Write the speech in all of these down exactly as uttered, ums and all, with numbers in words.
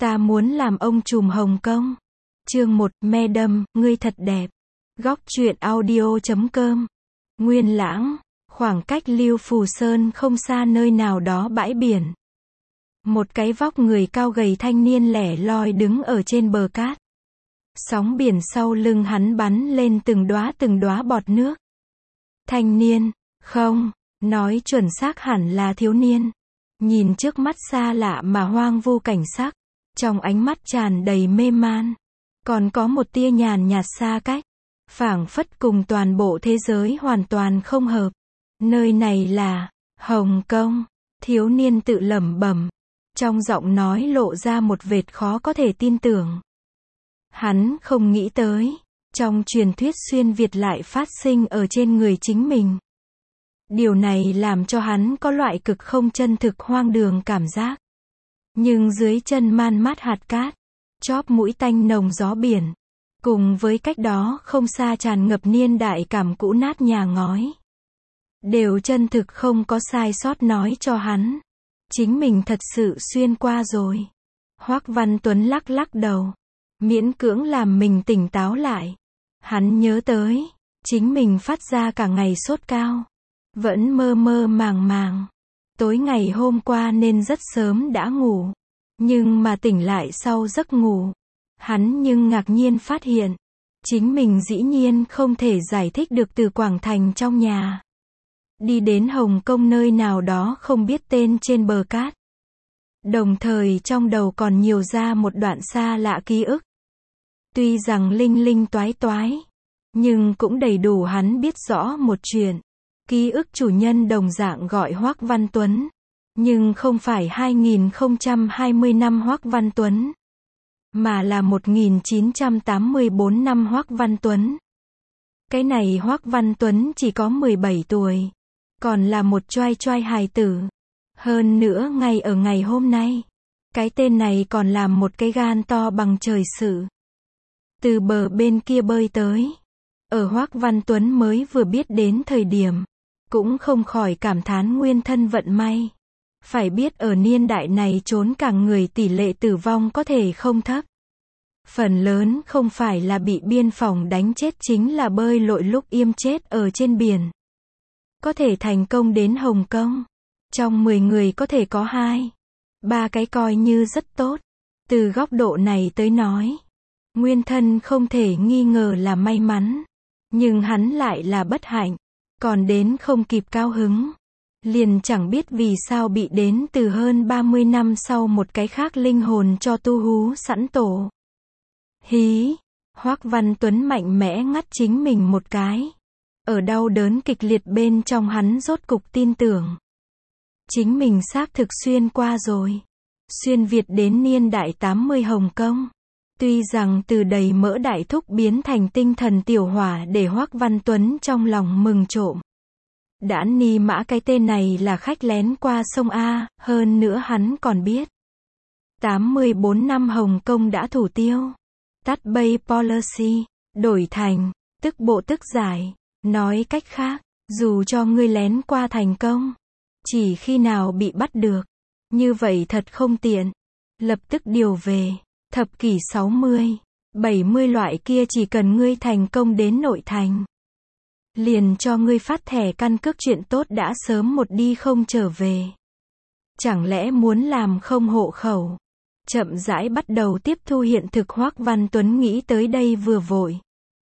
Ta muốn làm ông trùm Hồng Kông. Chương một, Madam, ngươi thật đẹp. Góc truyện audio chấm com. Nguyên Lãng, khoảng cách Lưu Phù Sơn không xa nơi nào đó bãi biển. Một cái vóc người cao gầy thanh niên lẻ loi đứng ở trên bờ cát. Sóng biển sau lưng hắn bắn lên từng đóa từng đóa bọt nước. Thanh niên, không, nói chuẩn xác hẳn là thiếu niên. Nhìn trước mắt xa lạ mà hoang vu cảnh sắc, trong ánh mắt tràn đầy mê man. Còn có một tia nhàn nhạt xa cách, phảng phất cùng toàn bộ thế giới hoàn toàn không hợp. Nơi này là Hồng Kông, thiếu niên tự lẩm bẩm, trong giọng nói lộ ra một vệt khó có thể tin tưởng. Hắn không nghĩ tới, trong truyền thuyết xuyên Việt lại phát sinh ở trên người chính mình. Điều này làm cho hắn có loại cực không chân thực hoang đường cảm giác. Nhưng dưới chân man mát hạt cát, chóp mũi tanh nồng gió biển, cùng với cách đó không xa tràn ngập niên đại cảm cũ nát nhà ngói, đều chân thực không có sai sót nói cho hắn, chính mình thật sự xuyên qua rồi. Hoắc Văn Tuấn lắc lắc đầu, miễn cưỡng làm mình tỉnh táo lại. Hắn nhớ tới, chính mình phát ra cả ngày sốt cao, vẫn mơ mơ màng màng. Tối ngày hôm qua nên rất sớm đã ngủ, nhưng mà tỉnh lại sau giấc ngủ, hắn nhưng ngạc nhiên phát hiện, chính mình dĩ nhiên không thể giải thích được từ Quảng Thành trong nhà đi đến Hồng Kông nơi nào đó không biết tên trên bờ cát. Đồng thời trong đầu còn nhiều ra một đoạn xa lạ ký ức. Tuy rằng linh linh toái toái, nhưng cũng đầy đủ hắn biết rõ một chuyện. Ký ức chủ nhân đồng dạng gọi Hoắc Văn Tuấn, nhưng không phải hai nghìn không trăm hai mươi năm Hoắc Văn Tuấn, mà là một nghìn chín trăm tám mươi tư năm Hoắc Văn Tuấn. Cái này Hoắc Văn Tuấn chỉ có mười bảy tuổi, còn là một choai choai hài tử. Hơn nữa ngay ở ngày hôm nay, cái tên này còn làm một cái gan to bằng trời sự. Từ bờ bên kia bơi tới, ở Hoắc Văn Tuấn mới vừa biết đến thời điểm, cũng không khỏi cảm thán nguyên thân vận may. Phải biết ở niên đại này trốn cả người tỷ lệ tử vong có thể không thấp. Phần lớn không phải là bị biên phòng đánh chết chính là bơi lội lúc im chết ở trên biển. Có thể thành công đến Hồng Kông, trong mười người có thể có hai, ba cái coi như rất tốt. Từ góc độ này tới nói, nguyên thân không thể nghi ngờ là may mắn, nhưng hắn lại là bất hạnh, còn đến không kịp cao hứng. Liền chẳng biết vì sao bị đến từ hơn ba mươi năm sau một cái khác linh hồn cho tu hú sẵn tổ. Hí, Hoắc Văn Tuấn mạnh mẽ ngắt chính mình một cái. Ở đau đớn kịch liệt bên trong hắn rốt cục tin tưởng. Chính mình xác thực xuyên qua rồi. Xuyên Việt đến niên đại tám mươi Hồng Kông. Tuy rằng từ đầy mỡ đại thúc biến thành tinh thần tiểu hỏa để Hoắc Văn Tuấn trong lòng mừng trộm. Đã ni mã cái tên này là khách lén qua sông A, hơn nữa hắn còn biết. tám mươi tư năm Hồng Kông đã thủ tiêu. Tắt Bay Policy, đổi thành, tức bộ tức giải. Nói cách khác, dù cho ngươi lén qua thành công, chỉ khi nào bị bắt được, như vậy thật không tiện. Lập tức điều về, thập kỷ sáu mươi, bảy mươi loại kia chỉ cần ngươi thành công đến nội thành, liền cho ngươi phát thẻ căn cước, chuyện tốt đã sớm một đi không trở về. Chẳng lẽ muốn làm không hộ khẩu? Chậm rãi bắt đầu tiếp thu hiện thực. Hoắc Văn Tuấn nghĩ tới đây vừa vội.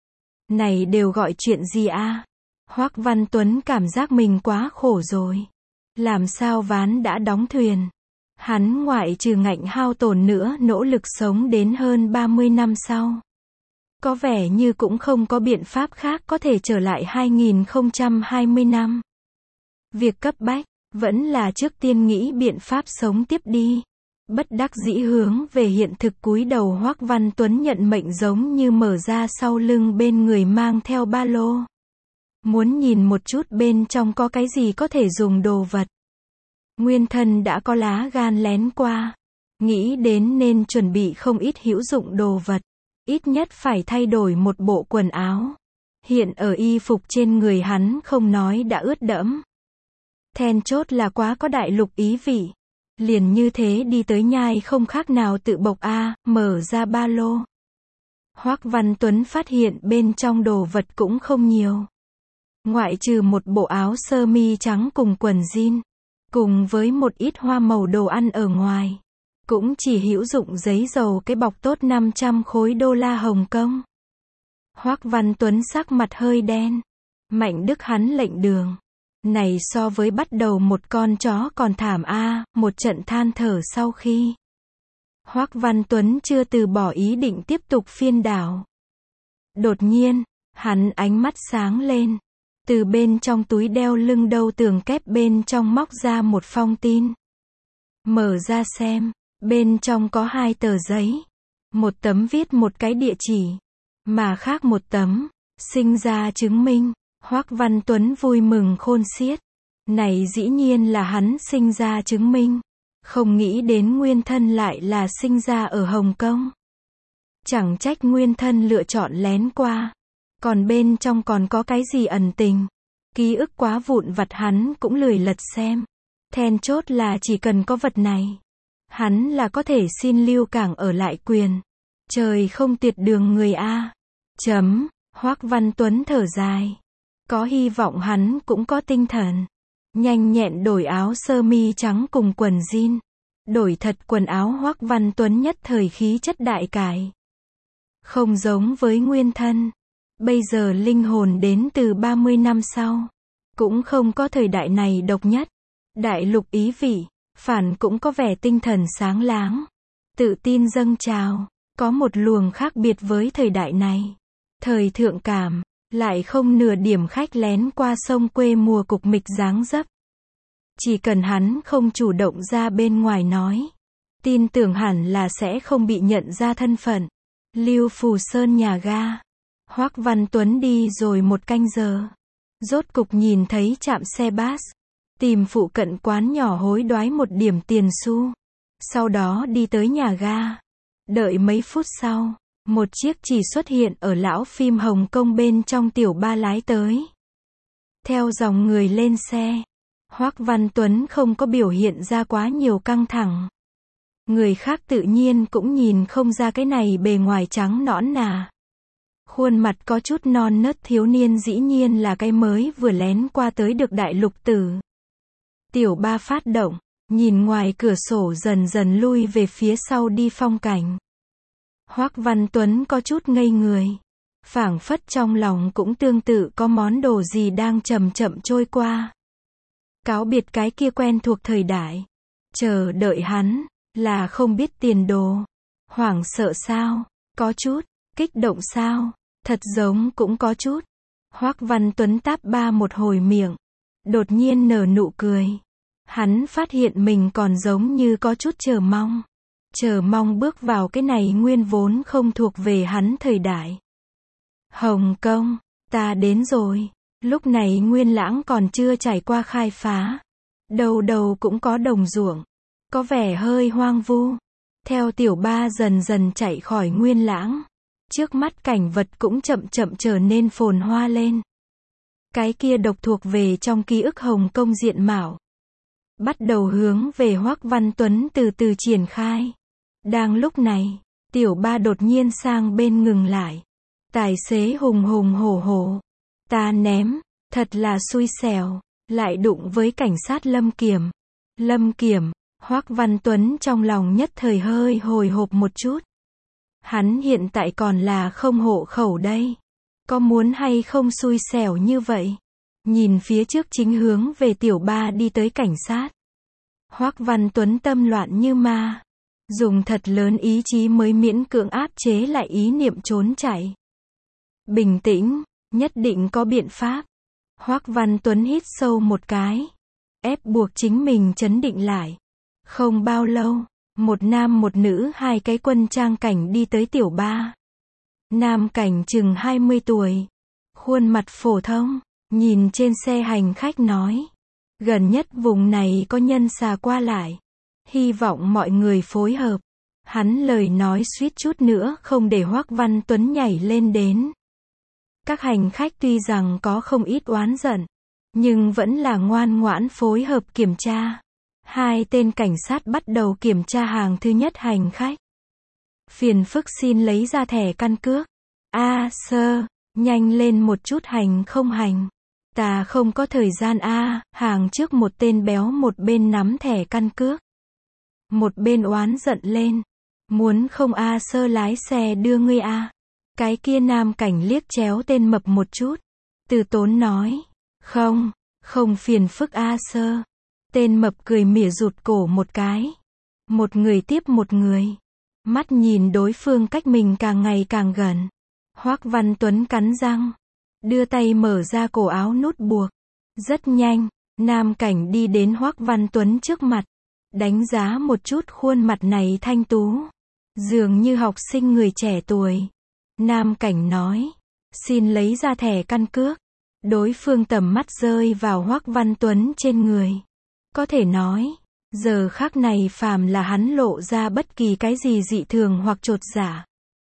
Này đều gọi chuyện gì a? Hoắc Văn Tuấn cảm giác mình quá khổ rồi. Làm sao ván đã đóng thuyền? Hắn ngoại trừ ngạnh hao tổn nữa nỗ lực sống đến hơn ba mươi năm sau. Có vẻ như cũng không có biện pháp khác có thể trở lại hai nghìn không trăm hai mươi năm. Việc cấp bách, vẫn là trước tiên nghĩ biện pháp sống tiếp đi. Bất đắc dĩ hướng về hiện thực cúi đầu. Hoắc Văn Tuấn nhận mệnh giống như mở ra sau lưng bên người mang theo ba lô. Muốn nhìn một chút bên trong có cái gì có thể dùng đồ vật. Nguyên thân đã có lá gan lén qua. Nghĩ đến nên chuẩn bị không ít hữu dụng đồ vật. Ít nhất phải thay đổi một bộ quần áo. Hiện ở y phục trên người hắn không nói đã ướt đẫm. Then chốt là quá có đại lục ý vị. Liền như thế đi tới nhai không khác nào tự bộc a, mở ra ba lô. Hoắc Văn Tuấn phát hiện bên trong đồ vật cũng không nhiều. Ngoại trừ một bộ áo sơ mi trắng cùng quần jean, cùng với một ít hoa màu đồ ăn ở ngoài. Cũng chỉ hữu dụng giấy dầu cái bọc tốt năm trăm khối đô la Hồng Kông. Hoắc Văn Tuấn sắc mặt hơi đen. Mạnh Đức hắn lệnh đường. Này so với bắt đầu một con chó còn thảm a, một trận than thở sau khi. Hoắc Văn Tuấn chưa từ bỏ ý định tiếp tục phiên đảo. Đột nhiên, hắn ánh mắt sáng lên. Từ bên trong túi đeo lưng đâu tường kép bên trong móc ra một phong tin. Mở ra xem, bên trong có hai tờ giấy. Một tấm viết một cái địa chỉ, mà khác một tấm, sinh ra chứng minh. Hoắc Văn Tuấn vui mừng khôn xiết. Này dĩ nhiên là hắn sinh ra chứng minh. Không nghĩ đến nguyên thân lại là sinh ra ở Hồng Kông. Chẳng trách nguyên thân lựa chọn lén qua. Còn bên trong còn có cái gì ẩn tình. Ký ức quá vụn vặt hắn cũng lười lật xem. Then chốt là chỉ cần có vật này, hắn là có thể xin lưu cảng ở lại quyền. Trời không tuyệt đường người a. Chấm, Hoắc Văn Tuấn thở dài. Có hy vọng hắn cũng có tinh thần. Nhanh nhẹn đổi áo sơ mi trắng cùng quần jean. Đổi thật quần áo Hoắc Văn Tuấn nhất thời khí chất đại cải. Không giống với nguyên thân. Bây giờ linh hồn đến từ ba mươi năm sau. Cũng không có thời đại này độc nhất. Đại lục ý vị, phản cũng có vẻ tinh thần sáng láng. Tự tin dâng trào, có một luồng khác biệt với thời đại này. Thời thượng cảm, lại không nửa điểm khách lén qua sông quê mùa cục mịch dáng dấp. Chỉ cần hắn không chủ động ra bên ngoài nói, tin tưởng hẳn là sẽ không bị nhận ra thân phận. Lưu Phù Sơn nhà ga. Hoắc Văn Tuấn đi rồi một canh giờ. Rốt cục nhìn thấy trạm xe bus. Tìm phụ cận quán nhỏ hối đoái một điểm tiền xu. Sau đó đi tới nhà ga. Đợi mấy phút sau, một chiếc chỉ xuất hiện ở lão phim Hồng Kông bên trong tiểu ba lái tới. Theo dòng người lên xe, Hoắc Văn Tuấn không có biểu hiện ra quá nhiều căng thẳng. Người khác tự nhiên cũng nhìn không ra cái này bề ngoài trắng nõn nà. Khuôn mặt có chút non nớt thiếu niên dĩ nhiên là cái mới vừa lén qua tới được đại lục tử. Tiểu ba phát động, nhìn ngoài cửa sổ dần dần lui về phía sau đi phong cảnh. Hoắc Văn Tuấn có chút ngây người. Phảng phất trong lòng cũng tương tự có món đồ gì đang chậm chậm trôi qua. Cáo biệt cái kia quen thuộc thời đại. Chờ đợi hắn, là không biết tiền đồ. Hoảng sợ sao? Có chút. Kích động sao? Thật giống cũng có chút. Hoắc Văn Tuấn táp ba một hồi miệng. Đột nhiên nở nụ cười. Hắn phát hiện mình còn giống như có chút chờ mong. Chờ mong bước vào cái này nguyên vốn không thuộc về hắn thời đại. Hồng Kông, ta đến rồi. Lúc này Nguyên Lãng còn chưa trải qua khai phá. Đầu đầu cũng có đồng ruộng. Có vẻ hơi hoang vu. Theo tiểu ba dần dần chạy khỏi Nguyên Lãng. Trước mắt cảnh vật cũng chậm chậm trở nên phồn hoa lên. Cái kia độc thuộc về trong ký ức Hồng Kông diện mạo. Bắt đầu hướng về Hoắc Văn Tuấn từ từ triển khai. Đang lúc này, tiểu ba đột nhiên sang bên ngừng lại. Tài xế hùng hùng hổ hổ. Ta ném, thật là xui xẻo, lại đụng với cảnh sát Lâm Kiểm. Lâm Kiểm, Hoắc Văn Tuấn trong lòng nhất thời hơi hồi hộp một chút. Hắn hiện tại còn là không hộ khẩu đây. Có muốn hay không xui xẻo như vậy? Nhìn phía trước chính hướng về tiểu ba đi tới cảnh sát. Hoắc Văn Tuấn tâm loạn như ma. Dùng thật lớn ý chí mới miễn cưỡng áp chế lại ý niệm trốn chạy. Bình tĩnh, nhất định có biện pháp. Hoắc Văn Tuấn hít sâu một cái. Ép buộc chính mình trấn định lại. Không bao lâu, một nam một nữ hai cái quân trang cảnh đi tới tiểu ba. Nam cảnh chừng hai mươi tuổi. Khuôn mặt phổ thông, nhìn trên xe hành khách nói. Gần nhất vùng này có nhân xà qua lại. Hy vọng mọi người phối hợp. Hắn lời nói suýt chút nữa không để Hoắc Văn Tuấn nhảy lên đến. Các hành khách tuy rằng có không ít oán giận, nhưng vẫn là ngoan ngoãn phối hợp kiểm tra. Hai tên cảnh sát bắt đầu kiểm tra hàng thứ nhất hành khách. Phiền phức xin lấy ra thẻ căn cước. A sơ, nhanh lên một chút hành không hành. Ta không có thời gian a, hàng trước một tên béo một bên nắm thẻ căn cước. Một bên oán giận lên. Muốn không a sơ lái xe đưa ngươi a. Cái kia nam cảnh liếc chéo tên mập một chút. Từ tốn nói. Không, không phiền phức a sơ. Tên mập cười mỉa rụt cổ một cái. Một người tiếp một người. Mắt nhìn đối phương cách mình càng ngày càng gần. Hoắc Văn Tuấn cắn răng. Đưa tay mở ra cổ áo nút buộc. Rất nhanh, nam cảnh đi đến Hoắc Văn Tuấn trước mặt. Đánh giá một chút khuôn mặt này thanh tú. Dường như học sinh người trẻ tuổi. Nam cảnh nói. Xin lấy ra thẻ căn cước. Đối phương tầm mắt rơi vào Hoắc Văn Tuấn trên người. Có thể nói, giờ khắc này phàm là hắn lộ ra bất kỳ cái gì dị thường hoặc chột dạ.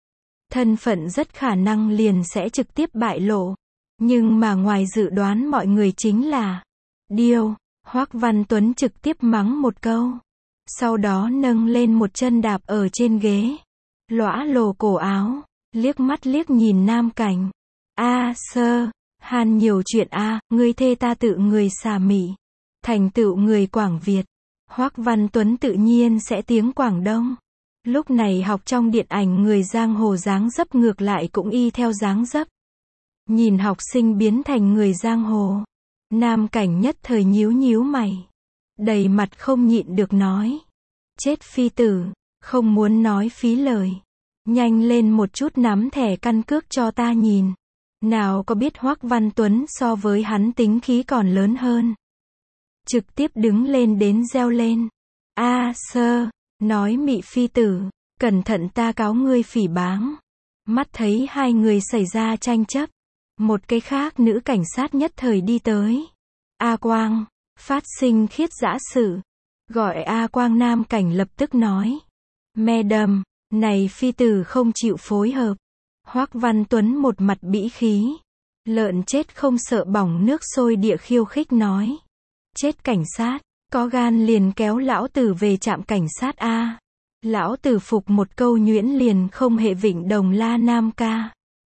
Thân phận rất khả năng liền sẽ trực tiếp bại lộ. Nhưng mà ngoài dự đoán mọi người chính là điêu. Hoắc Văn Tuấn trực tiếp mắng một câu. Sau đó nâng lên một chân đạp ở trên ghế. Lõa lồ cổ áo. Liếc mắt liếc nhìn nam cảnh. A sơ, hàn nhiều chuyện a, ngươi thê ta tự người xà mị. Thành tựu người Quảng Việt. Hoắc Văn Tuấn tự nhiên sẽ tiếng Quảng Đông. Lúc này học trong điện ảnh người giang hồ dáng dấp ngược lại cũng y theo dáng dấp. Nhìn học sinh biến thành người giang hồ. Nam cảnh nhất thời nhíu nhíu mày. Đầy mặt không nhịn được nói. Chết phi tử, không muốn nói phí lời. Nhanh lên một chút nắm thẻ căn cước cho ta nhìn. Nào có biết Hoắc Văn Tuấn so với hắn tính khí còn lớn hơn. Trực tiếp đứng lên đến reo lên. A sơ, nói mị phi tử, cẩn thận ta cáo ngươi phỉ báng. Mắt thấy hai người xảy ra tranh chấp. Một cái khác nữ cảnh sát nhất thời đi tới. A Quang, phát sinh khiết dã sự. Gọi A Quang nam cảnh lập tức nói. Madam, này phi tử không chịu phối hợp. Hoắc Văn Tuấn một mặt bĩ khí. Lợn chết không sợ bỏng nước sôi địa khiêu khích nói. Chết cảnh sát, có gan liền kéo lão tử về trạm cảnh sát A. Lão tử phục một câu nhuyễn liền không hệ Vịnh Đồng La Nam ca.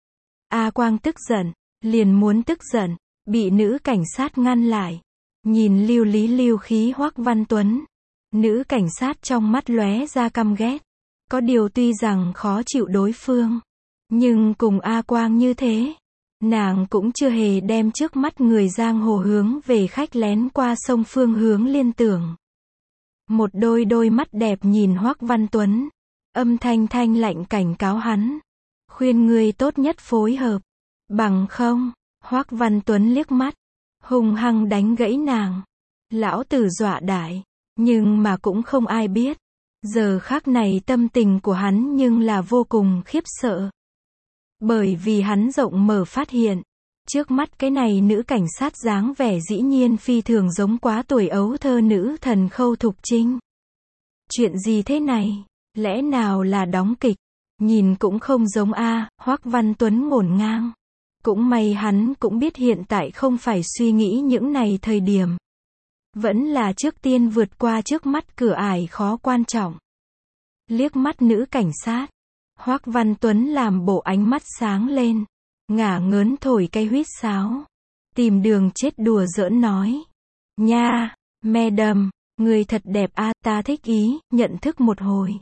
A Quang tức giận, liền muốn tức giận, bị nữ cảnh sát ngăn lại. Nhìn lưu lý lưu khí Hoắc Văn Tuấn. Nữ cảnh sát trong mắt lóe ra căm ghét. Có điều tuy rằng khó chịu đối phương. Nhưng cùng A Quang như thế. Nàng cũng chưa hề đem trước mắt người giang hồ hướng về khách lén qua sông phương hướng liên tưởng. Một đôi đôi mắt đẹp nhìn Hoắc Văn Tuấn. Âm thanh thanh lạnh cảnh cáo hắn. Khuyên ngươi tốt nhất phối hợp. Bằng không, Hoắc Văn Tuấn liếc mắt. Hung hăng đánh gãy nàng. Lão tử dọa đại. Nhưng mà cũng không ai biết. Giờ khắc này tâm tình của hắn nhưng là vô cùng khiếp sợ. Bởi vì hắn rộng mở phát hiện. Trước mắt cái này nữ cảnh sát dáng vẻ dĩ nhiên phi thường giống quá tuổi ấu thơ nữ thần Khâu Thục Trinh. Chuyện gì thế này? Lẽ nào là đóng kịch? Nhìn cũng không giống a. Hoắc Văn Tuấn ngổn ngang. Cũng may hắn cũng biết hiện tại không phải suy nghĩ những này thời điểm. Vẫn là trước tiên vượt qua trước mắt cửa ải khó quan trọng. Liếc mắt nữ cảnh sát. Hoắc Văn Tuấn làm bộ ánh mắt sáng lên. Ngả ngớn thổi cây huýt sáo. Tìm đường chết đùa giỡn nói. Nha, madam, người thật đẹp a, ta thích ý, nhận thức một hồi.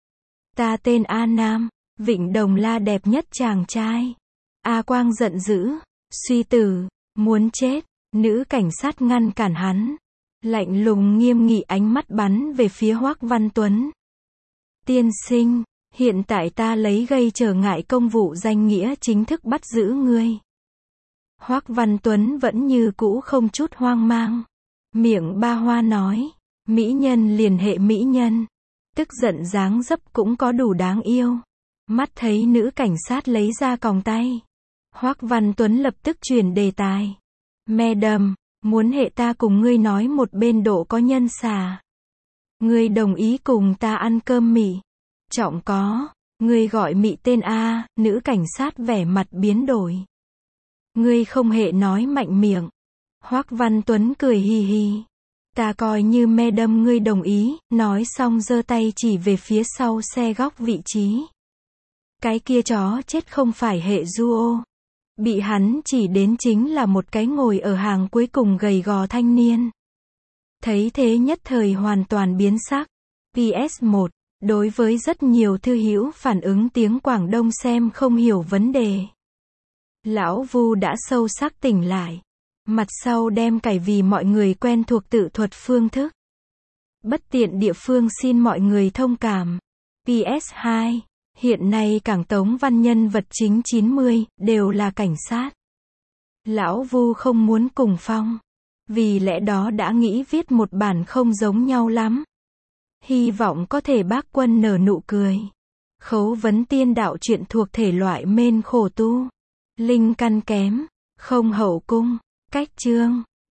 Ta tên A Nam, Vịnh Đồng La đẹp nhất chàng trai. A Quang giận dữ, suy tử, muốn chết, nữ cảnh sát ngăn cản hắn. Lạnh lùng nghiêm nghị ánh mắt bắn về phía Hoắc Văn Tuấn. Tiên sinh, hiện tại ta lấy gây trở ngại công vụ danh nghĩa chính thức bắt giữ ngươi. Hoắc Văn Tuấn vẫn như cũ không chút hoang mang. Miệng ba hoa nói, mỹ nhân liền hệ mỹ nhân. Tức giận dáng dấp cũng có đủ đáng yêu. Mắt thấy nữ cảnh sát lấy ra còng tay. Hoắc Văn Tuấn lập tức chuyển đề tài. Madam, muốn hệ ta cùng ngươi nói một bên độ có nhân xà. Ngươi đồng ý cùng ta ăn cơm mị. Trọng có, ngươi gọi mị tên A, nữ cảnh sát vẻ mặt biến đổi. Ngươi không hệ nói mạnh miệng. Hoắc Văn Tuấn cười hì hì. Ta coi như me đâm ngươi đồng ý, nói xong giơ tay chỉ về phía sau xe góc vị trí. Cái kia chó chết không phải hệ duo. Bị hắn chỉ đến chính là một cái ngồi ở hàng cuối cùng gầy gò thanh niên. Thấy thế nhất thời hoàn toàn biến sắc. pê ét một. Đối với rất nhiều thư hữu phản ứng tiếng Quảng Đông xem không hiểu vấn đề. Lão Vu đã sâu sắc tỉnh lại. Mặt sau đem cải vì mọi người quen thuộc tự thuật phương thức. Bất tiện địa phương xin mọi người thông cảm. pê ét hai. Hiện nay cảng Tống Văn nhân vật chính chín mươi, đều là cảnh sát. Lão Vu không muốn cùng phong. Vì lẽ đó đã nghĩ viết một bản không giống nhau lắm. Hy vọng có thể bác Quân nở nụ cười. Khấu vấn tiên đạo truyện thuộc thể loại mên khổ tu. Linh căn kém. Không hậu cung. Cách chương.